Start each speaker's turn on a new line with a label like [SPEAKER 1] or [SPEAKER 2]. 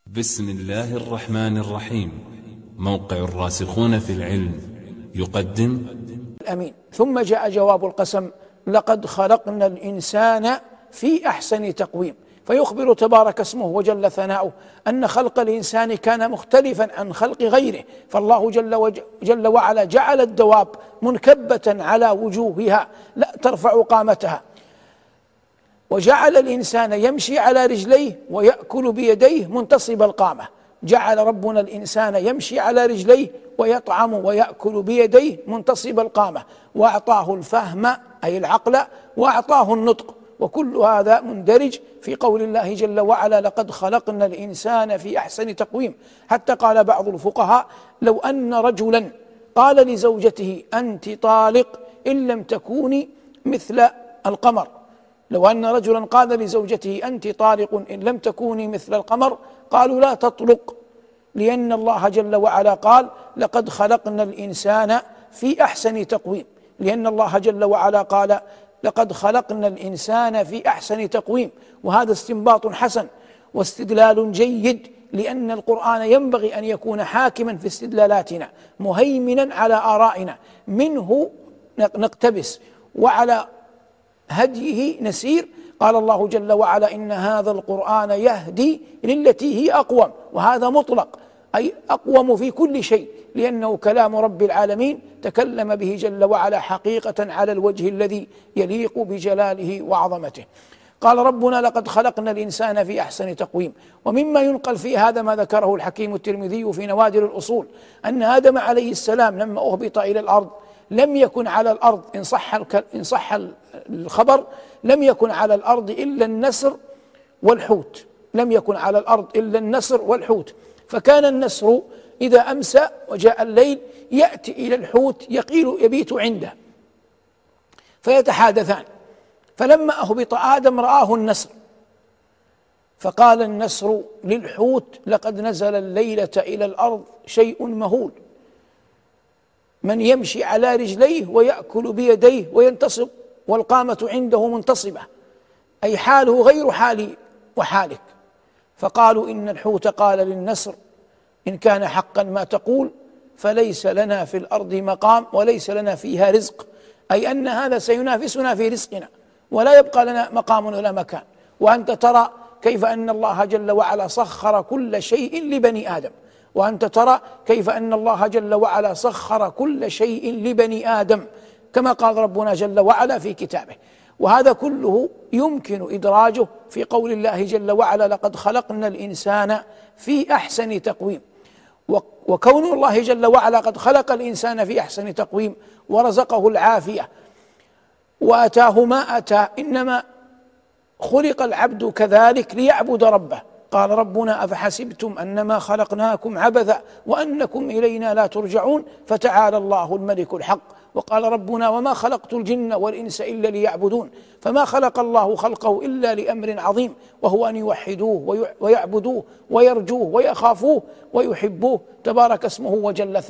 [SPEAKER 1] بسم الله الرحمن الرحيم. موقع الراسخون في العلم يقدم
[SPEAKER 2] الأمين. ثم جاء جواب القسم: لقد خلقنا الإنسان في أحسن تقويم. فيخبر تبارك اسمه وجل ثناؤه أن خلق الإنسان كان مختلفا عن خلق غيره، فالله جل وعلا جعل الدواب منكبة على وجوهها لا ترفع قامتها، وجعل الإنسان يمشي على رجليه ويأكل بيديه منتصب القامة. جعل ربنا الإنسان يمشي على رجليه ويطعم ويأكل بيديه منتصب القامة، وأعطاه الفهم أي العقل، وأعطاه النطق، وكل هذا مندرج في قول الله جل وعلا: لقد خلقنا الإنسان في أحسن تقويم. حتى قال بعض الفقهاء: لو أن رجلا قال لزوجته: أنت طالق إن لم تكوني مثل القمر، لو أن رجلا قال لزوجته: أنت طالق إن لم تكوني مثل القمر، قالوا لا تطلق، لأن الله جل وعلا قال: لقد خلقنا الإنسان في أحسن تقويم، لأن الله جل وعلا قال: لقد خلقنا الإنسان في أحسن تقويم. وهذا استنباط حسن واستدلال جيد، لأن القرآن ينبغي أن يكون حاكما في استدلالاتنا، مهيمنا على آرائنا، منه نقتبس وعلى هديه نسير. قال الله جل وعلا: إن هذا القرآن يهدي للتي هي أقوم، وهذا مطلق أي أقوم في كل شيء، لأنه كلام رب العالمين تكلم به جل وعلا حقيقة على الوجه الذي يليق بجلاله وعظمته. قال ربنا: لقد خلقنا الإنسان في أحسن تقويم. ومما ينقل في هذا ما ذكره الحكيم الترمذي في نوادر الأصول، أن آدم عليه السلام لما أهبط إلى الأرض لم يكن على الأرض، إن صح الخبر، لم يكن على الأرض إلا النسر والحوت، لم يكن على الأرض إلا النسر والحوت. فكان النسر إذا أمسى وجاء الليل يأتي إلى الحوت يبيت عنده فيتحادثان. فلما أهبط آدم رآه النسر، فقال النسر للحوت: لقد نزل الليلة إلى الأرض شيء مهول، من يمشي على رجليه ويأكل بيديه وينتصب والقامة عنده منتصبة، أي حاله غير حالي وحالك. فقالوا إن الحوت قال للنسر: إن كان حقا ما تقول فليس لنا في الأرض مقام وليس لنا فيها رزق، أي أن هذا سينافسنا في رزقنا ولا يبقى لنا مقام ولا مكان. وأنت ترى كيف أن الله جل وعلا سخر كل شيء لبني آدم، وأنت ترى كيف أن الله جل وعلا سخر كل شيء لبني آدم، كما قال ربنا جل وعلا في كتابه. وهذا كله يمكن إدراجه في قول الله جل وعلا: لقد خلقنا الإنسان في أحسن تقويم. وكون الله جل وعلا قد خلق الإنسان في أحسن تقويم ورزقه العافية وأتاه ما أتى، إنما خلق العبد كذلك ليعبد ربه. قال ربنا: أفحسبتم أنما خلقناكم عبثا وأنكم إلينا لا ترجعون، فتعالى الله الملك الحق. وقال ربنا: وما خلقت الجن والإنس إلا ليعبدون. فما خلق الله خلقه إلا لأمر عظيم، وهو أن يوحدوه ويعبدوه ويرجوه ويخافوه ويحبوه، تبارك اسمه وجل ثناؤه.